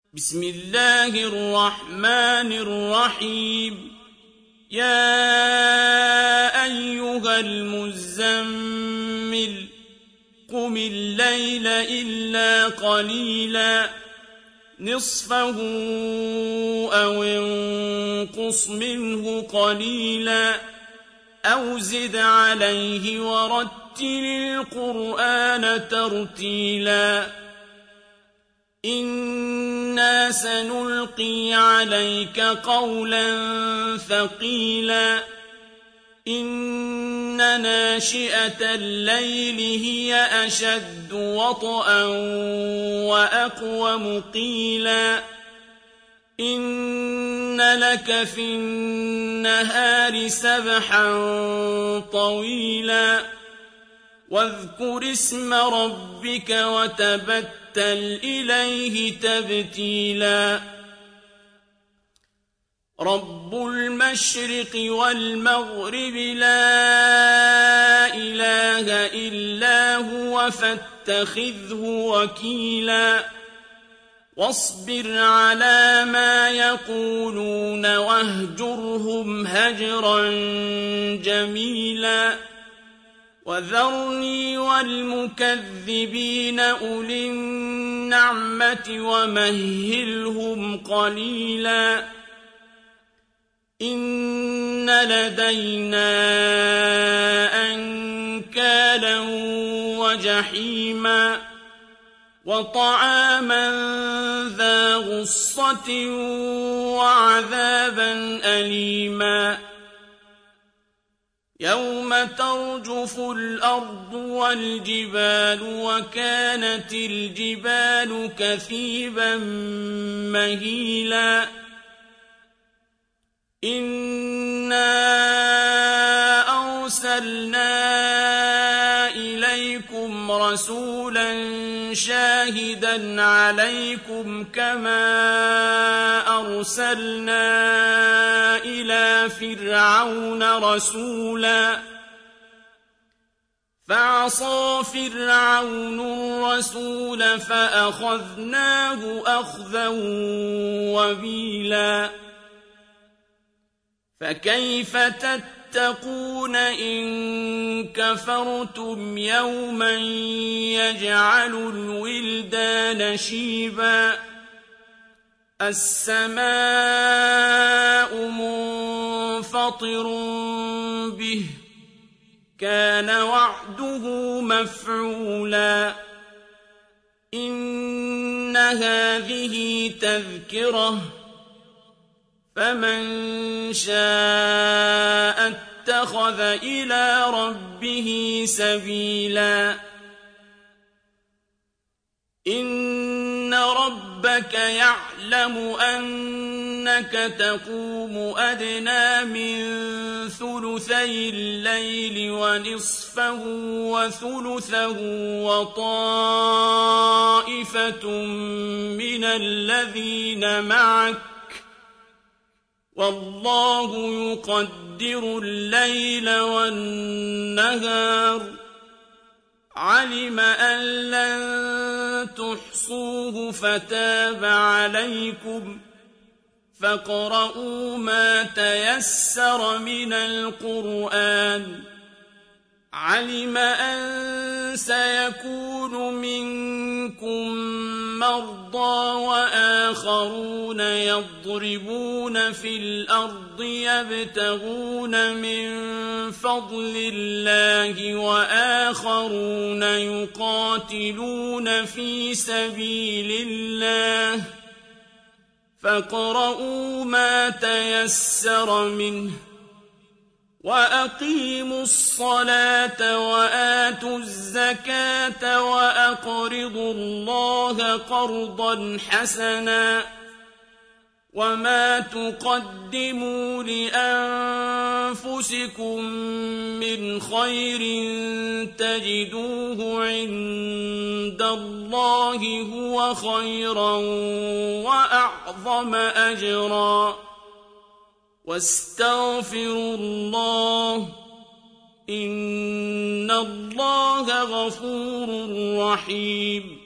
بسم الله الرحمن الرحيم يا أيها المزمل قم الليل إلا قليلا نصفه أو انقص منه قليلا أو زد عليه ورتل القرآن ترتيلا إنا سنلقي عليك قولا ثقيلا إن ناشئة الليل هي أشد وطئا وأقوم قيلا إن لك في النهار سبحا طويلا واذكر اسم ربك وتبتل إليه تبتيلا رب المشرق والمغرب لا إله إلا هو فاتخذه وكيلا واصبر على ما يقولون واهجرهم هجرا جميلا وذرني والمكذبين أولي النعمة ومهلهم قليلا إن لدينا أنكالا وجحيما وطعاما ذا غصة وعذابا أليما يوم ترجف الأرض والجبال وكانت الجبال كثيبا مهيلا إنا أرسلنا إليكم رسولا شاهدا عليكم كما أرسلنا إلى فرعون رسولا فعصى فرعون الرسول فأخذناه أخذا وبيلا فكيف تتقون إن كفرتم يوما يجعل الولدان شيبا السماء منفطر به كان وعده مفعولا إن هذه تذكرة فمن شاء اتخذ إلى ربه سبيلا إن ربك يعلم أنك تقوم أدنى من ثلثي الليل ونصفه وثلثه وطائفة من الذين معك والله يقدر الليل والنهار علم أن لن تحصوه فتاب عليكم فاقرؤوا ما تيسر من القرآن علم أن سيكون منكم مرضى وآخرون يضربون في الأرض يبتغون من فضل الله وآخرون يقاتلون في سبيل الله فاقرؤوا ما تيسر منه وأقيموا الصلاة وآتوا الزكاة وأقرضوا الله قرضا حسنا وما تقدموا لأنفسكم من خير تجدوه عند الله هو خيرا وأعظم أجرا واستغفروا الله إن الله غفور رحيم